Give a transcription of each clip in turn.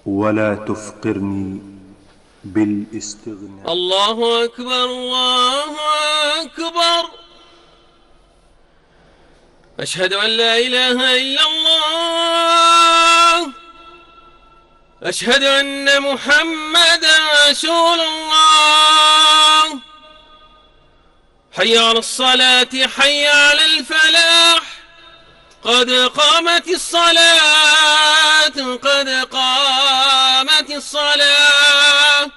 ولا تفقرني بالاستغناء. الله أكبر الله أكبر. أشهد أن لا إله إلا الله. أشهد أن محمدا رسول الله. حي على الصلاة حي على الفلاح. قد قامت الصلاة قد قامت الصلاة.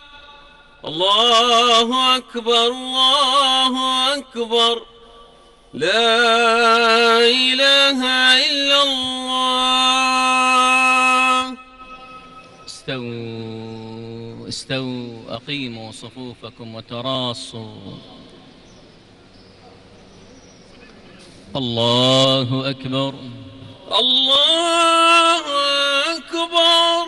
الله أكبر الله أكبر. لا إله إلا الله. استووا استووا، أقيموا صفوفكم وتراصوا. الله أكبر الله أكبر.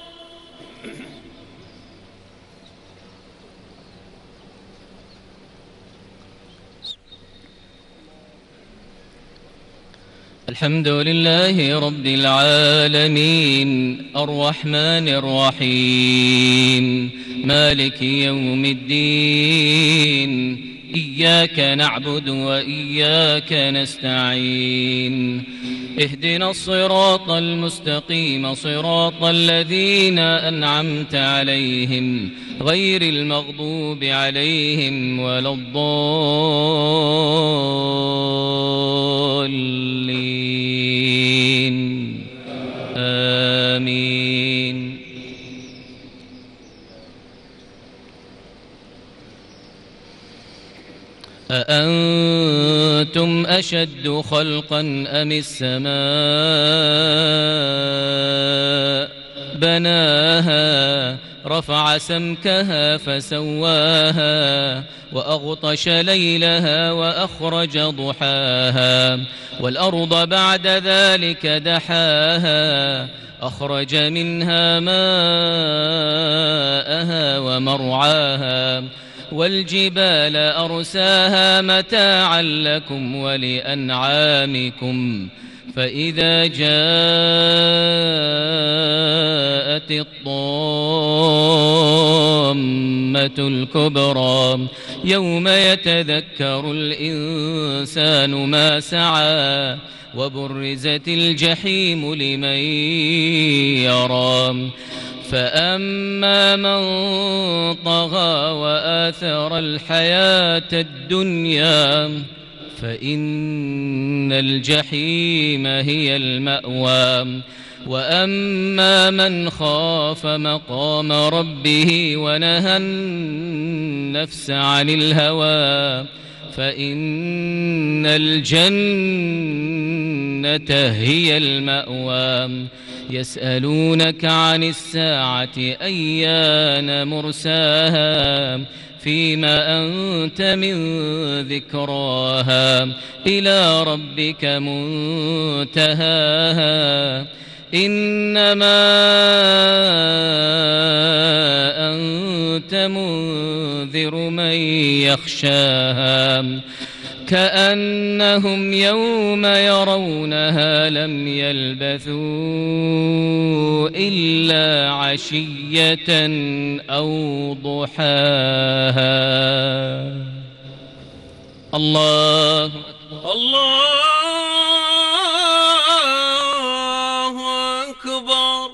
الحمد لله رب العالمين، الرحمن الرحيم، مالك يوم الدين. إياك نعبد وإياك نستعين. اهدنا الصراط المستقيم، صراط الذين أنعمت عليهم غير المغضوب عليهم ولا الضالين. آمين. أأنتم أشد خلقا أم السماء بناها رفع سمكها فسواها وأغطش ليلها وأخرج ضحاها والأرض بعد ذلك دحاها أخرج منها ماءها ومرعاها والجبال أرساها متاعا لكم ولأنعامكم فإذا جاءت الطامة الكبرى يوم يتذكر الإنسان ما سعى وبرزت الجحيم لمن يرى فأما من طغى وآثر الحياة الدنيا فإن الجحيم هي المأوى وأما من خاف مقام ربه ونهى النفس عن الهوى فإن الجنة هي المأوى يسألونك عن الساعة أيان مرساها فيما أنت من ذكراها إلى ربك منتهاها إنما أنت منذر من يخشاها كأنهم يوم يرونها لم يلبثوا إلا عشية أو ضحاها. الله الله أكبر.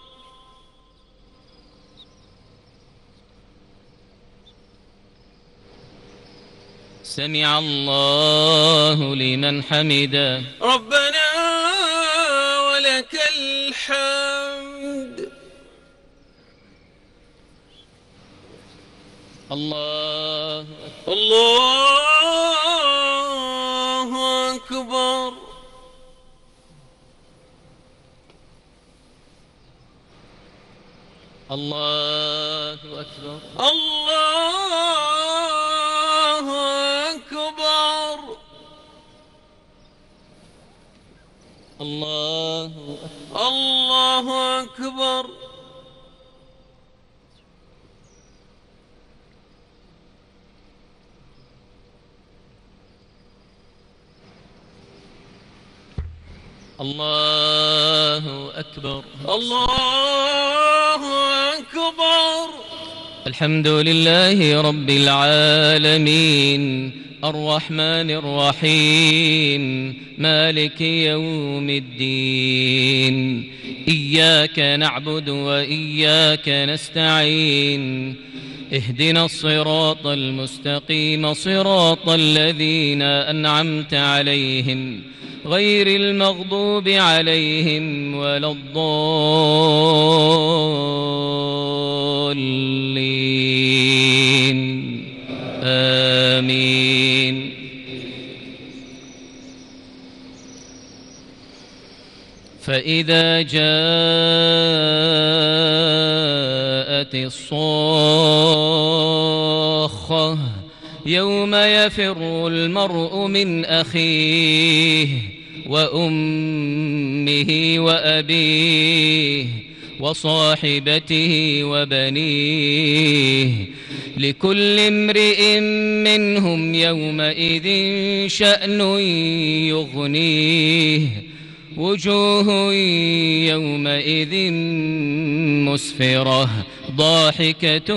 سمع الله لمن حمده ربنا ولك الحمد. الله الله أكبر. الله أكبر. الله أكبر. الله أكبر. الله أكبر. الله الحمد لله رب العالمين الرحمن الرحيم مالك يوم الدين إياك نعبد وإياك نستعين اهدنا الصراط المستقيم صراط الذين أنعمت عليهم غير المغضوب عليهم ولا الضالين آمين. فإذا جاءت الصاخة يوم يفر المرء من أخيه وأمه وأبيه وصاحبته وبنيه لكل امرئ منهم يومئذ شأن يغنيه وجوه يومئذ مسفرة ضاحكة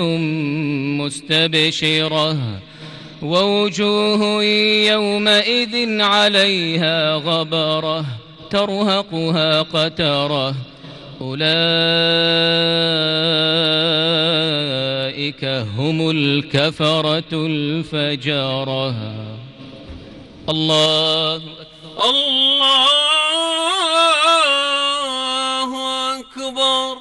مستبشرة ووجوه يومئذ عليها غبرة ترهقها قترة أولئك هم الكفرة الفجرة. الله أكبر الله أكبر.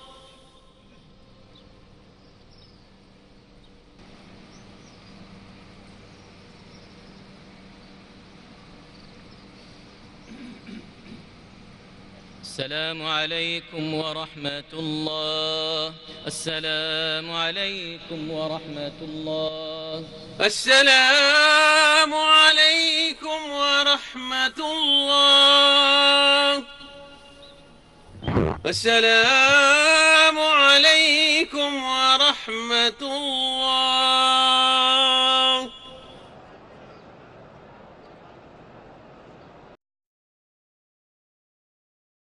السلام عليكم ورحمة الله. السلام عليكم ورحمة الله. السلام عليكم ورحمة الله. السلام عليكم ورحمة الله.